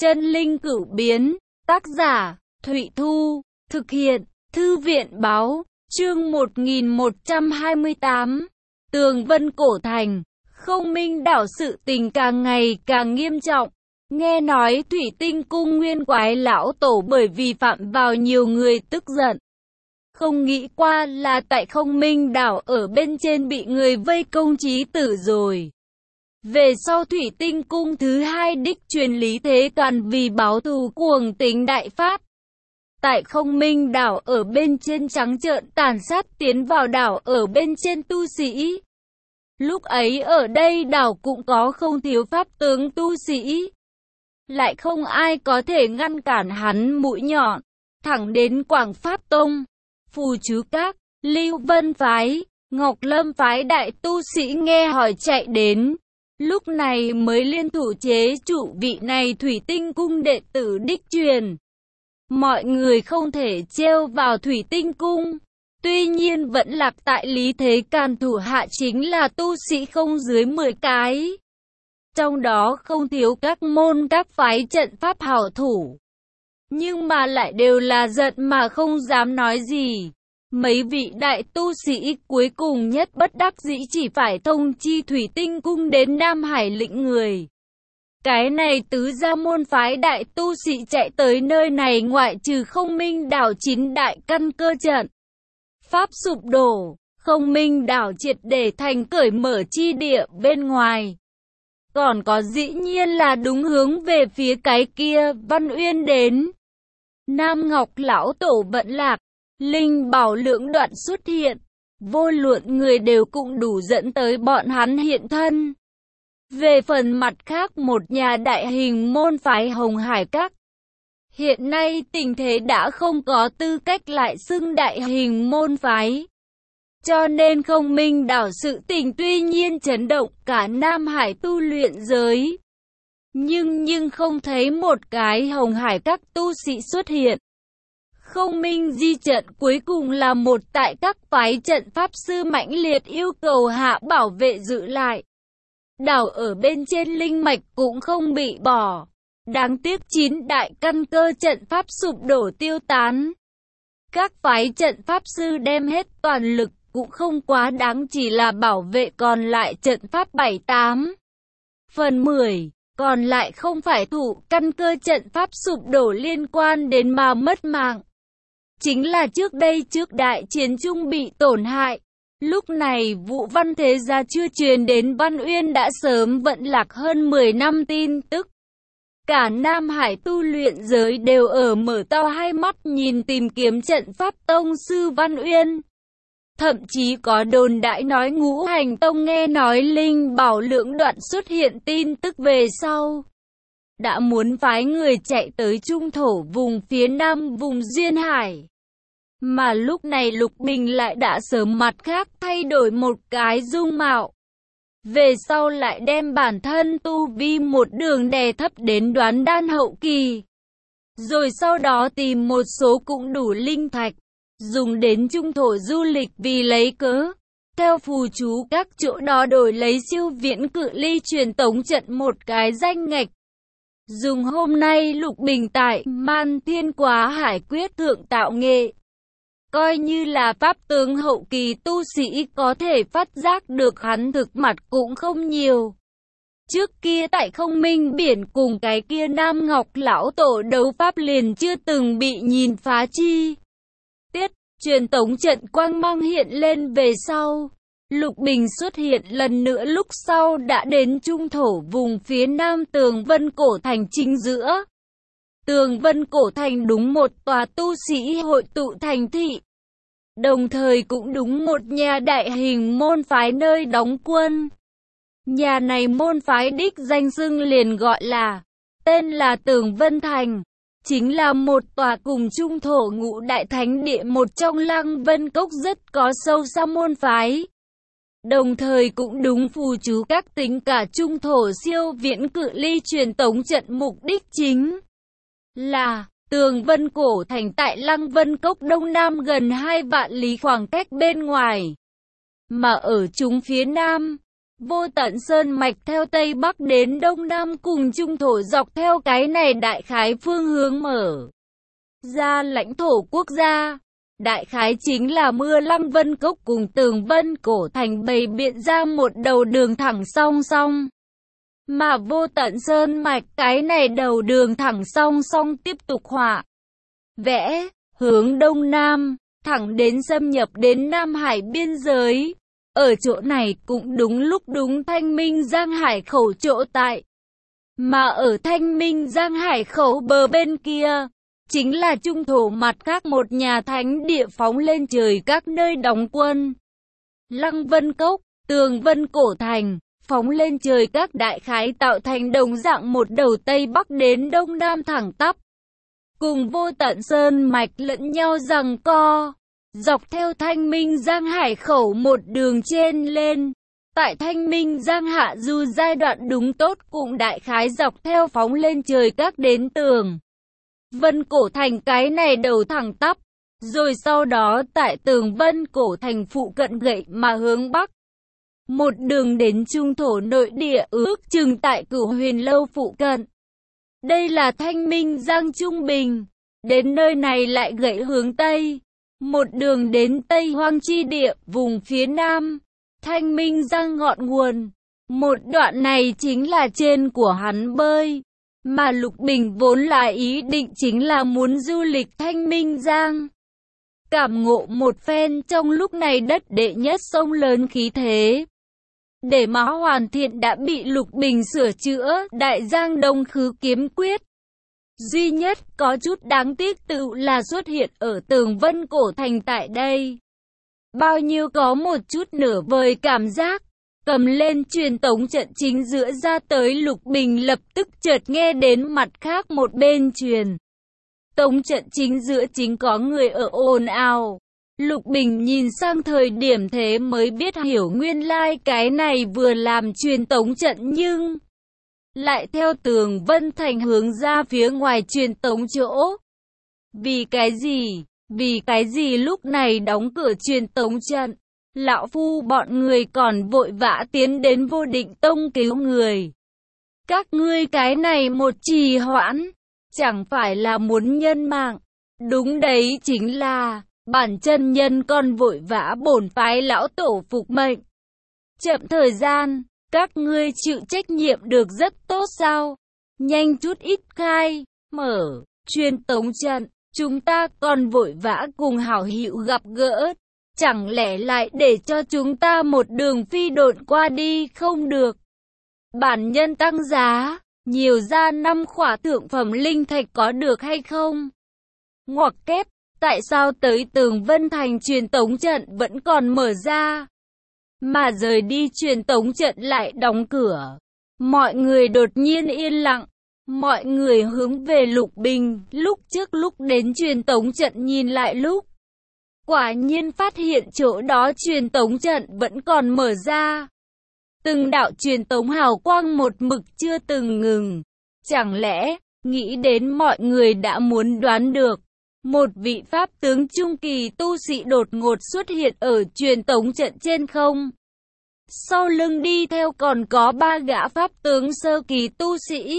Chân linh cửu biến, tác giả, Thụy Thu, thực hiện, Thư viện Báo, chương 1128, Tường Vân Cổ Thành, Không Minh Đảo sự tình càng ngày càng nghiêm trọng. Nghe nói Thủy Tinh Cung nguyên quái lão tổ bởi vì phạm vào nhiều người tức giận. Không nghĩ qua là tại Không Minh Đảo ở bên trên bị người vây công chí tử rồi. Về sau Thủy Tinh Cung thứ hai đích truyền Lý Thế Toàn vì báo thù cuồng tính đại phát. Tại Không Minh Đảo ở bên trên trắng trợn tàn sát tiến vào đảo ở bên trên tu sĩ. Lúc ấy ở đây đảo cũng có không thiếu pháp tướng tu sĩ. Lại không ai có thể ngăn cản hắn mũi nhọn, thẳng đến Quảng Pháp Tông, Phù Chú Các, Lưu Vân Phái, Ngọc Lâm Phái đại tu sĩ nghe hỏi chạy đến. Lúc này mới liên thủ chế trụ vị này Thủy Tinh Cung đệ tử đích truyền. Mọi người không thể trêu vào Thủy Tinh Cung. Tuy nhiên vẫn lạc tại Lý Thế Càn thủ hạ chính là tu sĩ không dưới 10 cái. Trong đó không thiếu các môn các phái trận pháp hảo thủ. Nhưng mà lại đều là giận mà không dám nói gì. Mấy vị đại tu sĩ cuối cùng nhất bất đắc dĩ chỉ phải thông chi Thủy Tinh Cung đến Nam Hải lĩnh người. Cái này tứ gia môn phái đại tu sĩ chạy tới nơi này ngoại trừ Không Minh Đảo 9 đại căn cơ trận. Pháp sụp đổ, Không Minh Đảo triệt để thành cởi mở chi địa bên ngoài. Còn có dĩ nhiên là đúng hướng về phía cái kia Văn Uyên đến. Nam Ngọc lão tổ vận lạc. Linh bảo lưỡng đoạn xuất hiện, vô luận người đều cũng đủ dẫn tới bọn hắn hiện thân. Về phần mặt khác một nhà đại hình môn phái Hồng Hải Các. Hiện nay tình thế đã không có tư cách lại xưng đại hình môn phái. Cho nên Không Minh Đảo sự tình tuy nhiên chấn động cả Nam Hải tu luyện giới. Nhưng không thấy một cái Hồng Hải Các tu sĩ xuất hiện. Không Minh di trận cuối cùng là một tại các phái trận pháp sư mãnh liệt yêu cầu hạ bảo vệ giữ lại. Đảo ở bên trên linh mạch cũng không bị bỏ. Đáng tiếc 9 đại căn cơ trận pháp sụp đổ tiêu tán. Các phái trận pháp sư đem hết toàn lực cũng không quá đáng chỉ là bảo vệ còn lại trận pháp 7-8. Phần 10. Còn lại không phải thủ căn cơ trận pháp sụp đổ liên quan đến mà mất mạng. Chính là trước đây trước đại chiến trung bị tổn hại. Lúc này Vũ Văn Thế Gia chưa truyền đến Văn Uyên đã sớm vận lạc hơn 10 năm tin tức. Cả Nam Hải tu luyện giới đều ở mở to hai mắt nhìn tìm kiếm trận pháp tông sư Văn Uyên. Thậm chí có đồn đại nói Ngũ Hành Tông nghe nói Linh Bảo Lưỡng Đoạn xuất hiện tin tức về sau. Đã muốn phái người chạy tới trung thổ vùng phía nam vùng Duyên Hải. Mà lúc này Lục Bình lại đã sớm mặt khác thay đổi một cái dung mạo. Về sau lại đem bản thân tu vi một đường đè thấp đến đoán đan hậu kỳ. Rồi sau đó tìm một số cũng đủ linh thạch. Dùng đến trung thổ du lịch vì lấy cớ. Theo phù chú các chỗ đó đổi lấy siêu viễn cự ly truyền tống trận một cái danh ngạch. Dùng hôm nay Lục Bình tại Man Thiên Quá Hải quyết thượng tạo nghệ. Coi như là pháp tướng hậu kỳ tu sĩ có thể phát giác được hắn thực mặt cũng không nhiều. Trước kia tại Không Minh Biển cùng cái kia Nam Ngọc lão tổ đấu pháp liền chưa từng bị nhìn phá chi. Tiết, truyền tống trận quang mang hiện lên về sau. Lục Bình xuất hiện lần nữa lúc sau đã đến trung thổ vùng phía nam Tường Vân Cổ Thành chính giữa. Tường Vân Cổ Thành đúng một tòa tu sĩ hội tụ thành thị. Đồng thời cũng đúng một nhà đại hình môn phái nơi đóng quân. Nhà này môn phái đích danh xưng liền gọi là, tên là Tường Vân Thành. Chính là một tòa cùng trung thổ ngũ đại thánh địa một trong Lăng Vân Cốc rất có sâu xa môn phái. Đồng thời cũng đúng phù chú các tính cả trung thổ siêu viễn cự ly truyền tống trận mục đích chính là Tường Vân Cổ Thành tại Lăng Vân Cốc đông nam gần 2 vạn lý khoảng cách bên ngoài. Mà ở chúng phía nam, vô tận sơn mạch theo Tây Bắc đến Đông Nam cùng trung thổ dọc theo cái này đại khái phương hướng mở ra lãnh thổ quốc gia. Đại khái chính là mưa Lăng Vân Cốc cùng Tường Vân Cổ Thành bày biện ra một đầu đường thẳng song song. Mà vô tận sơn mạch cái này đầu đường thẳng song song tiếp tục họa vẽ, hướng Đông Nam, thẳng đến xâm nhập đến Nam Hải biên giới. Ở chỗ này cũng đúng lúc đúng Thanh Minh Giang Hải khẩu chỗ tại. Mà ở Thanh Minh Giang Hải khẩu bờ bên kia, chính là trung thổ mặt khác một nhà thánh địa phóng lên trời các nơi đóng quân. Lăng Vân Cốc, Tường Vân Cổ Thành, phóng lên trời các đại khái tạo thành đồng dạng một đầu Tây Bắc đến Đông Nam thẳng tắp. Cùng vô tận sơn mạch lẫn nhau giằng co, dọc theo Thanh Minh Giang Hải khẩu một đường trên lên. Tại Thanh Minh Giang Hạ du giai đoạn đúng tốt cũng đại khái dọc theo phóng lên trời các đến Tường Vân Cổ Thành cái này đầu thẳng tắp, rồi sau đó tại Tường Vân Cổ Thành phụ cận gậy mà hướng Bắc. Một đường đến trung thổ nội địa ước chừng tại Cửu Huyền Lâu phụ cận. Đây là Thanh Minh Giang Trung Bình, đến nơi này lại gậy hướng Tây. Một đường đến Tây Hoang Chi Địa, vùng phía Nam, Thanh Minh Giang ngọn nguồn. Một đoạn này chính là trên của hắn bơi. Mà Lục Bình vốn là ý định chính là muốn du lịch Thanh Minh Giang. Cảm ngộ một phen trong lúc này đất đệ nhất sông lớn khí thế. Để mà hoàn thiện đã bị Lục Bình sửa chữa Đại Giang Đông Khứ Kiếm Quyết. Duy nhất có chút đáng tiếc tự là xuất hiện ở Tường Vân Cổ Thành tại đây. Bao nhiêu có một chút nửa vời cảm giác. Cầm lên truyền tống trận chính giữa ra tới Lục Bình lập tức chợt nghe đến mặt khác một bên truyền tống trận chính giữa chính có người ở ồn ào. Lục Bình nhìn sang thời điểm thế mới biết hiểu nguyên lai cái này vừa làm truyền tống trận nhưng lại theo Tường Vân Thành hướng ra phía ngoài truyền tống chỗ. Vì cái gì? Vì cái gì lúc này đóng cửa truyền tống trận? Lão phu bọn người còn vội vã tiến đến Vô Định Tông cứu người. Các ngươi cái này một trì hoãn, chẳng phải là muốn nhân mạng. Đúng đấy, chính là bản chân nhân còn vội vã bổn phái lão tổ phục mệnh. Chậm thời gian, các ngươi chịu trách nhiệm được rất tốt sao? Nhanh chút ít khai, mở, truyền tống trận, chúng ta còn vội vã cùng hảo hữu gặp gỡ. Chẳng lẽ lại để cho chúng ta một đường phi độn qua đi không được? Bản nhân tăng giá, nhiều ra 5 khỏa thượng phẩm linh thạch có được hay không? Ngoặc kép, tại sao tới Tường Vân Thành truyền tống trận vẫn còn mở ra? Mà rời đi truyền tống trận lại đóng cửa. Mọi người đột nhiên yên lặng. Mọi người hướng về Lục Bình, lúc trước lúc đến truyền tống trận nhìn lại lúc. Quả nhiên phát hiện chỗ đó truyền tống trận vẫn còn mở ra. Từng đạo truyền tống hào quang một mực chưa từng ngừng. Chẳng lẽ, nghĩ đến mọi người đã muốn đoán được. Một vị pháp tướng trung kỳ tu sĩ đột ngột xuất hiện ở truyền tống trận trên không. Sau lưng đi theo còn có 3 gã pháp tướng sơ kỳ tu sĩ.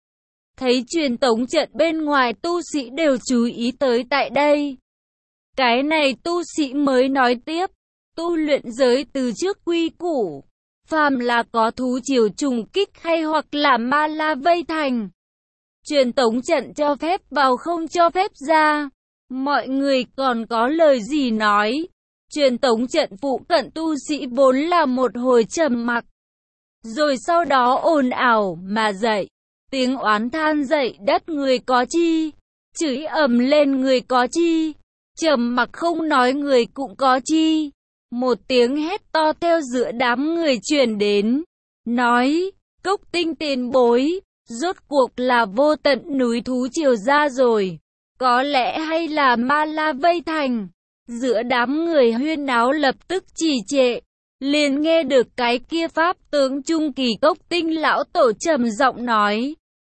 Thấy truyền tống trận bên ngoài tu sĩ đều chú ý tới tại đây. Cái này tu sĩ mới nói tiếp, tu luyện giới từ trước quy củ, phàm là có thú triều trùng kích hay hoặc là ma la vây thành. Truyền tống trận cho phép vào không cho phép ra, mọi người còn có lời gì nói. Truyền tống trận phụ cận tu sĩ vốn là một hồi trầm mặc. Rồi sau đó ồn ào mà dậy, tiếng oán than dậy đất người có chi, chửi ầm lên người có chi. Trầm mặc không nói người cũng có chi. Một tiếng hét to theo giữa đám người truyền đến. Nói, Cốc Tinh tiền bối, rốt cuộc là vô tận núi thú triều ra rồi. Có lẽ hay là ma la vây thành. Giữa đám người huyên náo lập tức trì trệ. Liền nghe được cái kia pháp tướng trung kỳ Cốc Tinh lão tổ trầm giọng nói.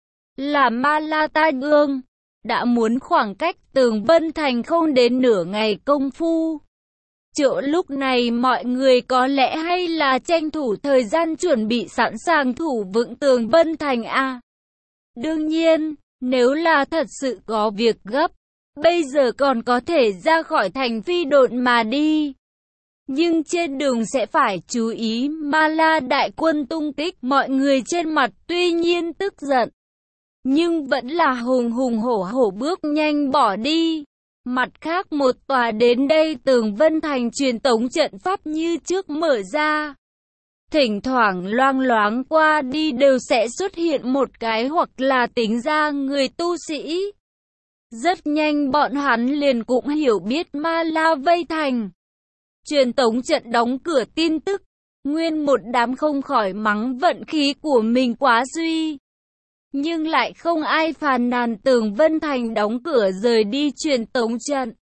Là ma la ta ương. Đã muốn khoảng cách Tường Vân Thành không đến nửa ngày công phu. Chỗ lúc này mọi người có lẽ hay là tranh thủ thời gian chuẩn bị sẵn sàng thủ vững tường Vân Thành a. Đương nhiên, nếu là thật sự có việc gấp, bây giờ còn có thể ra khỏi thành phi độn mà đi. Nhưng trên đường sẽ phải chú ý Ma La đại quân tung tích. Mọi người trên mặt tuy nhiên tức giận, nhưng vẫn là hùng hùng hổ hổ bước nhanh bỏ đi. Mặt khác một tòa đến đây tường Vân Thành truyền tống trận pháp như trước mở ra. Thỉnh thoảng loang loáng qua đi đều sẽ xuất hiện một cái hoặc là tính ra người tu sĩ. Rất nhanh bọn hắn liền cũng hiểu biết Ma La vây thành. Truyền tống trận đóng cửa tin tức, nguyên một đám không khỏi mắng vận khí của mình quá suy. Nhưng lại không ai phàn nàn tường Vân Thành đóng cửa rời đi truyền tống trận.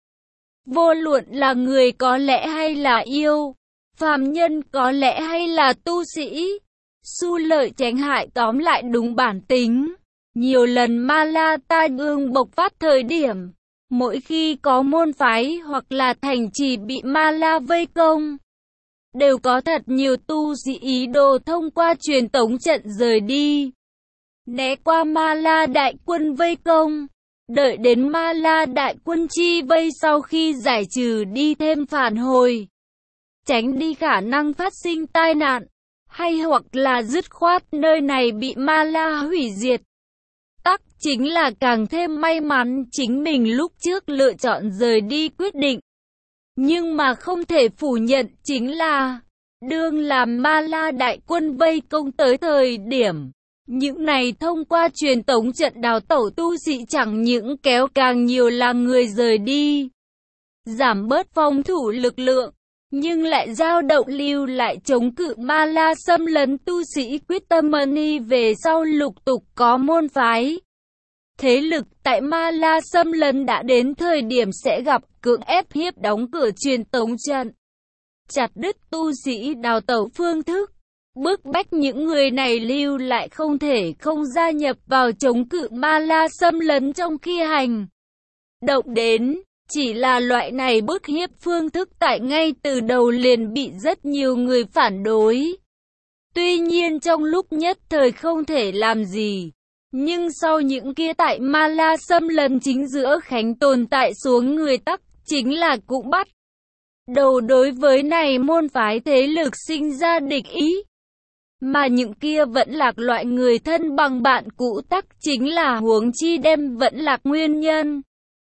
Vô luận là người có lẽ hay là yêu, phàm nhân có lẽ hay là tu sĩ, xu lợi tránh hại tóm lại đúng bản tính. Nhiều lần Ma La tai ương bộc phát thời điểm, mỗi khi có môn phái hoặc là thành trì bị Ma La vây công, đều có thật nhiều tu sĩ ý đồ thông qua truyền tống trận rời đi, né qua Ma La đại quân vây công, đợi đến Ma La đại quân chi vây sau khi giải trừ đi thêm phản hồi, tránh đi khả năng phát sinh tai nạn, hay hoặc là dứt khoát nơi này bị Ma La hủy diệt. Tắc chính là càng thêm may mắn chính mình lúc trước lựa chọn rời đi quyết định. Nhưng mà không thể phủ nhận chính là, đương làm Ma La đại quân vây công tới thời điểm, những này thông qua truyền tống trận đào tẩu tu sĩ chẳng những kéo càng nhiều là người rời đi, giảm bớt phòng thủ lực lượng, nhưng lại dao động lưu lại chống cự Ma La xâm lấn tu sĩ quyết tâm money về sau lục tục có môn phái. Thế lực tại Ma La xâm lấn đã đến thời điểm sẽ gặp cưỡng ép hiếp đóng cửa truyền tống trận, chặt đứt tu sĩ đào tẩu phương thức, bức bách những người này lưu lại không thể không gia nhập vào chống cự Ma La xâm lấn trong khi hành động đến. Chỉ là loại này bức hiếp phương thức tại ngay từ đầu liền bị rất nhiều người phản đối. Tuy nhiên trong lúc nhất thời không thể làm gì, nhưng sau những kia tại Ma La xâm lấn chính giữa khánh tồn tại xuống người Tắc chính là cũng bắt đầu đối với này môn phái thế lực sinh ra địch ý. Mà những kia vẫn lạc loại người thân bằng bạn cũ Tắc chính là huống chi đem vẫn lạc nguyên nhân.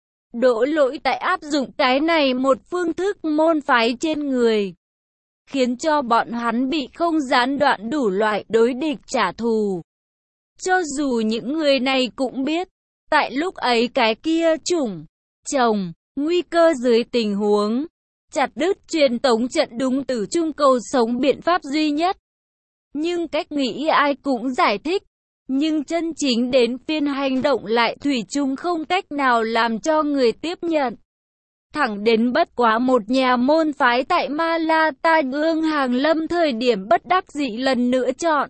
Đổ lỗi tại áp dụng cái này một phương thức môn phái trên người, khiến cho bọn hắn bị không gián đoạn đủ loại đối địch trả thù. Cho dù những người này cũng biết, tại lúc ấy cái kia chủng, chồng, nguy cơ dưới tình huống, chặt đứt truyền tống trận đúng từ chung cầu sống biện pháp duy nhất. Nhưng cách nghĩ ai cũng giải thích. Nhưng chân chính đến phiên hành động lại thủy chung không cách nào làm cho người tiếp nhận. Thẳng đến bất quá một nhà môn phái tại Ma La tai ương hàng lâm thời điểm bất đắc dĩ lần nữa chọn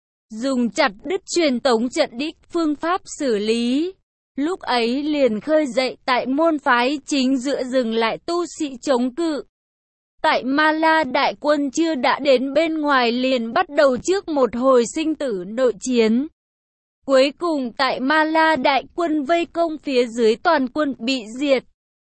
dùng chặt đứt truyền tống trận đích phương pháp xử lý. Lúc ấy liền khơi dậy tại môn phái chính giữa dừng lại tu sĩ chống cự. Tại Ma La đại quân chưa đã đến bên ngoài liền bắt đầu trước một hồi sinh tử nội chiến. Cuối cùng tại Ma La đại quân vây công phía dưới toàn quân bị diệt.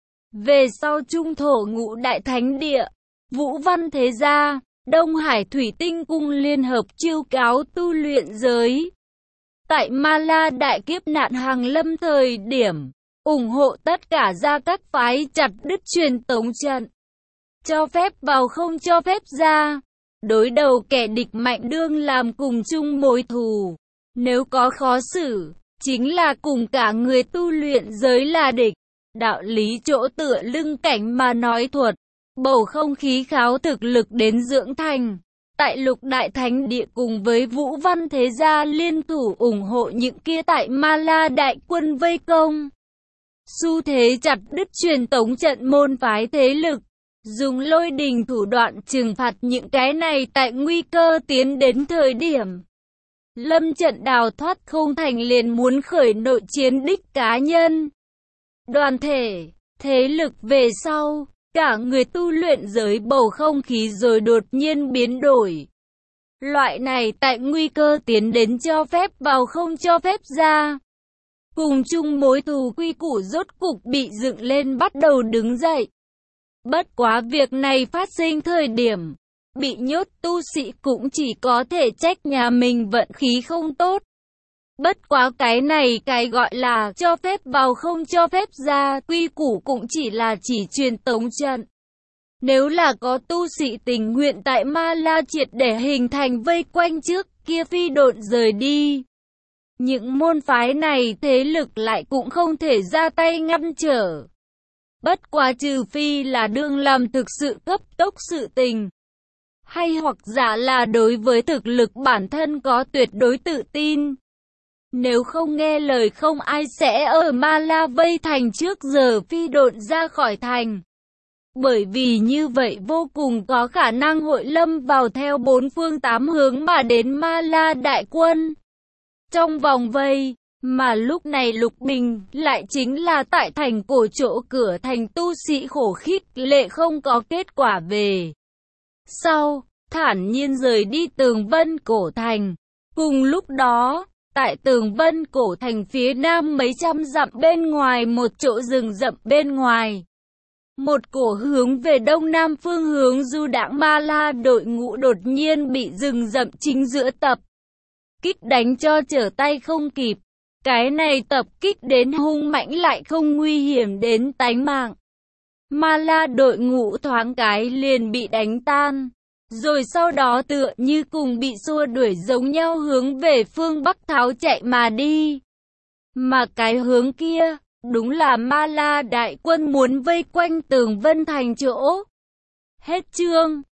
Về sau trung thổ ngũ đại thánh địa, Vũ Văn Thế Gia, Đông Hải Thủy Tinh Cung liên hợp chiêu cáo tu luyện giới. Tại Ma La đại kiếp nạn hàng lâm thời điểm, ủng hộ tất cả gia các phái chặt đứt truyền tống trận, cho phép vào không cho phép ra, đối đầu kẻ địch mạnh đương làm cùng chung mối thù. Nếu có khó xử, chính là cùng cả người tu luyện giới là địch. Đạo lý chỗ tựa lưng cảnh mà nói thuật, bầu không khí kháo thực lực đến dưỡng thành. Tại lục đại thánh địa cùng với Vũ Văn Thế Gia liên thủ ủng hộ những kia tại Ma La đại quân vây công. Xu thế chặt đứt truyền tống trận môn phái thế lực, dùng lôi đình thủ đoạn trừng phạt những cái này tại nguy cơ tiến đến thời điểm. Lâm trận đào thoát không thành liền muốn khởi nội chiến đích cá nhân, đoàn thể, thế lực về sau, Cả người tu luyện giới bầu không khí rồi đột nhiên biến đổi. Loại này tại nguy cơ tiến đến cho phép vào không cho phép ra. Cùng chung mối thù quy củ rốt cục bị dựng lên bắt đầu đứng dậy. Bất quá việc này phát sinh thời điểm bị nhốt tu sĩ cũng chỉ có thể trách nhà mình vận khí không tốt. Bất quá cái này cái gọi là cho phép vào không cho phép ra, quy củ cũng chỉ là chỉ truyền tống trận. Nếu là có tu sĩ tình nguyện tại Ma La triệt để hình thành vây quanh trước kia phi độn rời đi. Những môn phái này thế lực lại cũng không thể ra tay ngăn trở. Bất quá trừ phi là đương làm thực sự cấp tốc sự tình. Hay hoặc giả là đối với thực lực bản thân có tuyệt đối tự tin. Nếu không nghe lời không ai sẽ ở Ma La vây thành trước giờ phi độn ra khỏi thành. Bởi vì như vậy vô cùng có khả năng hội lâm vào theo bốn phương tám hướng mà đến Ma La đại quân. Trong vòng vây, mà lúc này Lục Bình lại chính là tại thành cổ chỗ cửa thành tu sĩ khổ khích lệ không có kết quả về. Sau, thản nhiên rời đi Tường Vân cổ thành. Cùng lúc đó, tại Tường Vân cổ thành phía nam mấy trăm dặm bên ngoài một chỗ rừng rậm bên ngoài. Một cổ hướng về đông nam phương hướng du đãng Ma La đội ngũ đột nhiên bị rừng rậm chính giữa tập kích đánh cho trở tay không kịp. Cái này tập kích đến hung mãnh lại không nguy hiểm đến tánh mạng. Ma La đội ngũ thoáng cái liền bị đánh tan. Rồi sau đó tựa như cùng bị xua đuổi giống nhau hướng về phương Bắc tháo chạy mà đi. Mà cái hướng kia, đúng là Ma La đại quân muốn vây quanh Tường Vân thành chỗ. Hết chương.